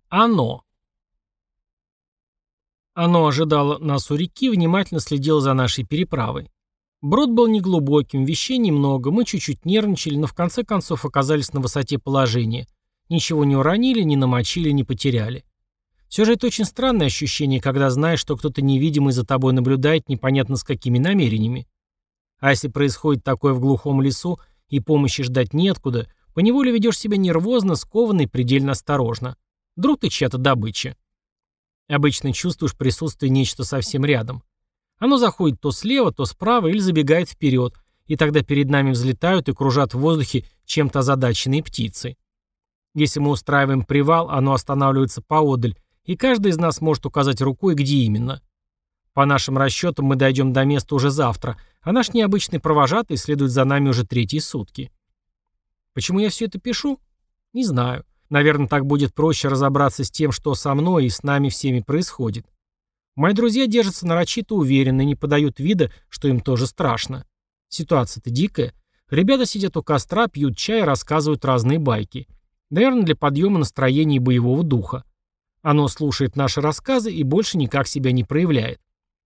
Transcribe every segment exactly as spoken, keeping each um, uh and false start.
Оно. Оно ожидало нас у реки, внимательно следило за нашей переправой. Брод был неглубоким, вещей немного, мы чуть-чуть нервничали, но в конце концов оказались на высоте положения. Ничего не уронили, не намочили, не потеряли. Все же это очень странное ощущение, когда знаешь, что кто-то невидимый за тобой наблюдает непонятно с какими намерениями. А если происходит такое в глухом лесу и помощи ждать неоткуда, поневоле ведешь себя нервозно, скованно и предельно осторожно. Вдруг ты чья-то добыча. Обычно чувствуешь присутствие нечто совсем рядом. Оно заходит то слева, то справа или забегает вперед, и тогда перед нами взлетают и кружат в воздухе чем-то озадаченные птицы. Если мы устраиваем привал, оно останавливается поодаль, и каждый из нас может указать рукой, где именно. По нашим расчетам мы дойдем до места уже завтра, а наш необычный провожатый следует за нами уже третьи сутки. Почему я все это пишу? Не знаю. Наверное, так будет проще разобраться с тем, что со мной и с нами всеми происходит. Мои друзья держатся нарочито уверенно и не подают вида, что им тоже страшно. Ситуация-то дикая. Ребята сидят у костра, пьют чай и рассказывают разные байки. Наверное, для подъема настроения и боевого духа. Оно слушает наши рассказы и больше никак себя не проявляет.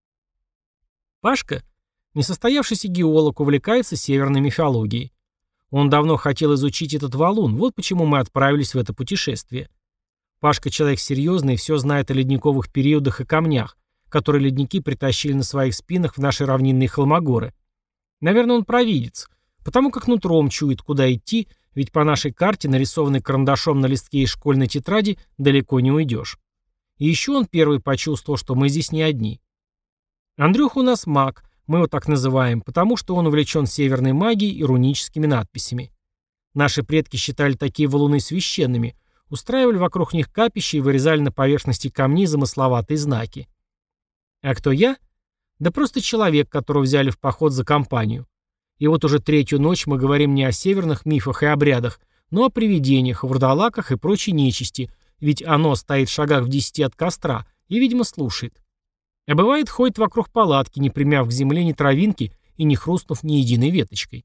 Пашка, несостоявшийся геолог, увлекается северной мифологией. Он давно хотел изучить этот валун, вот почему мы отправились в это путешествие. Пашка человек серьезный и все знает о ледниковых периодах и камнях, которые ледники притащили на своих спинах в наши равнинные холмогоры. Наверное, он провидец, потому как нутром чует, куда идти, ведь по нашей карте, нарисованной карандашом на листке из школьной тетради, далеко не уйдешь. И еще он первый почувствовал, что мы здесь не одни. Андрюха у нас маг, мы его так называем, потому что он увлечен северной магией и руническими надписями. Наши предки считали такие валуны священными, устраивали вокруг них капища и вырезали на поверхности камней замысловатые знаки. А кто я? Да просто человек, которого взяли в поход за компанию. И вот уже третью ночь мы говорим не о северных мифах и обрядах, но о привидениях, вурдалаках и прочей нечисти, ведь оно стоит в шагах в десяти от костра и, видимо, слушает. А бывает, ходит вокруг палатки, не примяв к земле ни травинки и не хрустнув ни единой веточкой.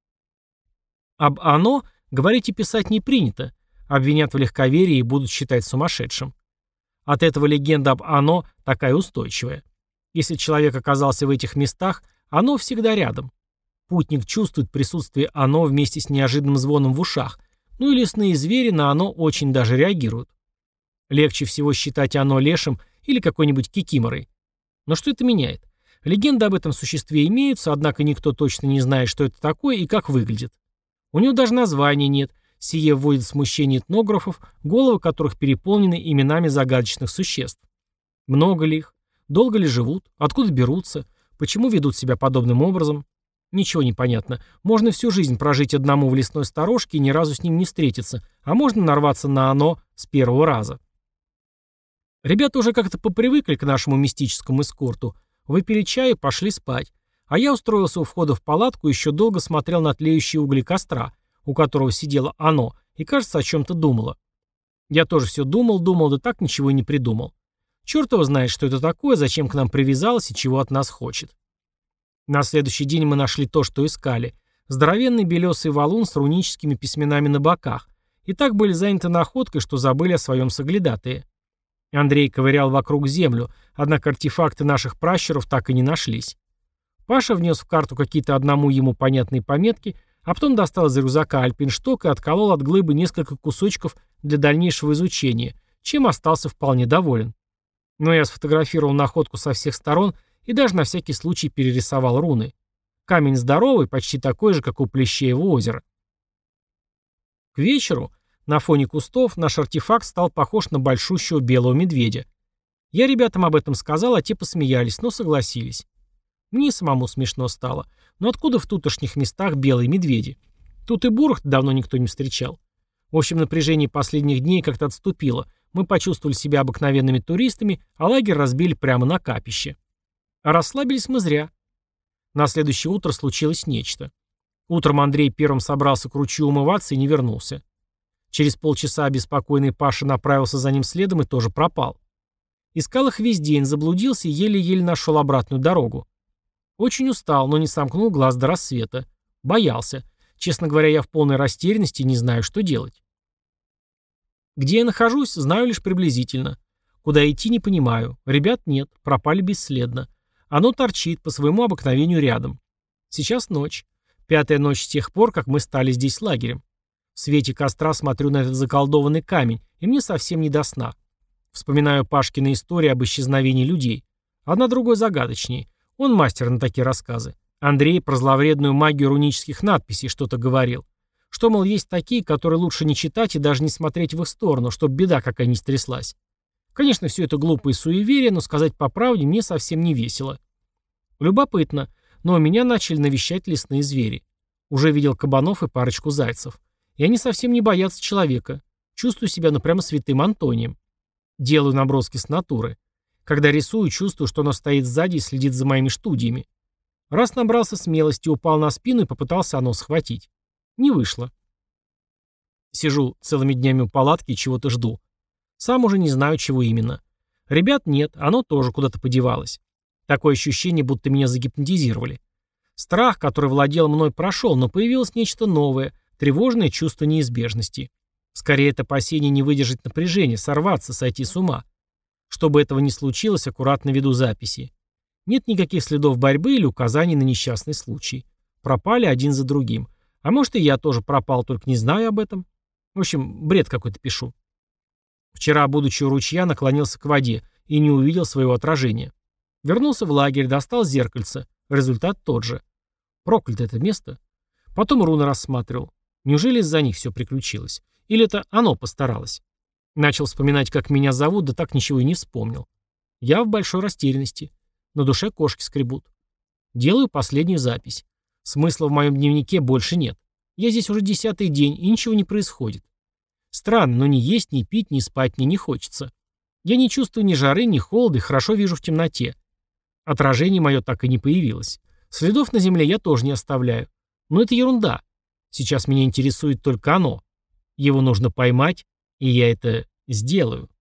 Об оно говорить и писать не принято, обвинят в легковерии и будут считать сумасшедшим. От этого легенда об оно такая устойчивая. Если человек оказался в этих местах, оно всегда рядом. Путник чувствует присутствие оно вместе с неожиданным звоном в ушах, ну и лесные звери на оно очень даже реагируют. Легче всего считать оно лешим или какой-нибудь кикиморой. Но что это меняет? Легенды об этом существе имеются, однако никто точно не знает, что это такое и как выглядит. У него даже названия нет, сие вводит в смущение этнографов, головы которых переполнены именами загадочных существ. Много ли их? Долго ли живут? Откуда берутся? Почему ведут себя подобным образом? Ничего не понятно. Можно всю жизнь прожить одному в лесной сторожке и ни разу с ним не встретиться, а можно нарваться на оно с первого раза. Ребята уже как-то попривыкли к нашему мистическому эскорту, выпили чай и пошли спать, а я устроился у входа в палатку и еще долго смотрел на тлеющие угли костра, у которого сидело оно, и, кажется, о чем-то думала. Я тоже все думал, думал, да так ничего и не придумал. Черт его знает, что это такое, зачем к нам привязалось и чего от нас хочет. На следующий день мы нашли то, что искали. Здоровенный белесый валун с руническими письменами на боках. И так были заняты находкой, что забыли о своем соглядатые. Андрей ковырял вокруг землю, однако артефакты наших пращуров так и не нашлись. Паша внес в карту какие-то одному ему понятные пометки, а потом достал из рюкзака альпиншток и отколол от глыбы несколько кусочков для дальнейшего изучения, чем остался вполне доволен. Но я сфотографировал находку со всех сторон и даже на всякий случай перерисовал руны. Камень здоровый, почти такой же, как у Плещеева озера. К вечеру на фоне кустов наш артефакт стал похож на большущего белого медведя. Я ребятам об этом сказал, а те посмеялись, но согласились. Мне самому смешно стало. Но откуда в тутошних местах белые медведи? Тут и бурых давно никто не встречал. В общем, напряжение последних дней как-то отступило. Мы почувствовали себя обыкновенными туристами, а лагерь разбили прямо на капище. А расслабились мы зря. На следующее утро случилось нечто. Утром Андрей первым собрался к ручью умываться и не вернулся. Через полчаса обеспокоенный Паша направился за ним следом и тоже пропал. Искал их весь день, заблудился и еле-еле нашел обратную дорогу. Очень устал, но не сомкнул глаз до рассвета. Боялся. Честно говоря, я в полной растерянности не знаю, что делать. Где я нахожусь, знаю лишь приблизительно. Куда идти, не понимаю. Ребят нет, пропали бесследно. Оно торчит по своему обыкновению рядом. Сейчас ночь. Пятая ночь с тех пор, как мы стали здесь лагерем. В свете костра смотрю на этот заколдованный камень, и мне совсем не до сна. Вспоминаю Пашкины истории об исчезновении людей. Одна другой загадочнее. Он мастер на такие рассказы. Андрей про зловредную магию рунических надписей что-то говорил. Что, мол, есть такие, которые лучше не читать и даже не смотреть в их сторону, чтобы беда какая ни стряслась. Конечно, все это глупые суеверия, но сказать по правде мне совсем не весело. Любопытно, но меня начали навещать лесные звери. Уже видел кабанов и парочку зайцев. И они совсем не боятся человека. Чувствую себя, ну, прямо святым Антонием. Делаю наброски с натуры. Когда рисую, чувствую, что оно стоит сзади и следит за моими студиями. Раз набрался смелости, упал на спину и попытался оно схватить. Не вышло. Сижу целыми днями у палатки и чего-то жду. Сам уже не знаю, чего именно. Ребят нет, оно тоже куда-то подевалось. Такое ощущение, будто меня загипнотизировали. Страх, который владел мной, прошел, но появилось нечто новое, тревожное чувство неизбежности. Скорее, это опасение не выдержать напряжения, сорваться, сойти с ума. Чтобы этого не случилось, аккуратно веду записи. Нет никаких следов борьбы или указаний на несчастный случай. Пропали один за другим. А может, и я тоже пропал, только не знаю об этом. В общем, бред какой-то пишу. Вчера, будучи у ручья, наклонился к воде и не увидел своего отражения. Вернулся в лагерь, достал зеркальце. Результат тот же. Проклято это место. Потом руны рассматривал. Неужели из-за них все приключилось? Или это оно постаралось? Начал вспоминать, как меня зовут, да так ничего и не вспомнил. Я в большой растерянности. На душе кошки скребут. Делаю последнюю запись. Смысла в моем дневнике больше нет. Я здесь уже десятый день, и ничего не происходит. Странно, но ни есть, ни пить, ни спать мне не хочется. Я не чувствую ни жары, ни холода и хорошо вижу в темноте. Отражение мое так и не появилось. Следов на земле я тоже не оставляю. Но это ерунда. Сейчас меня интересует только оно. Его нужно поймать, и я это сделаю.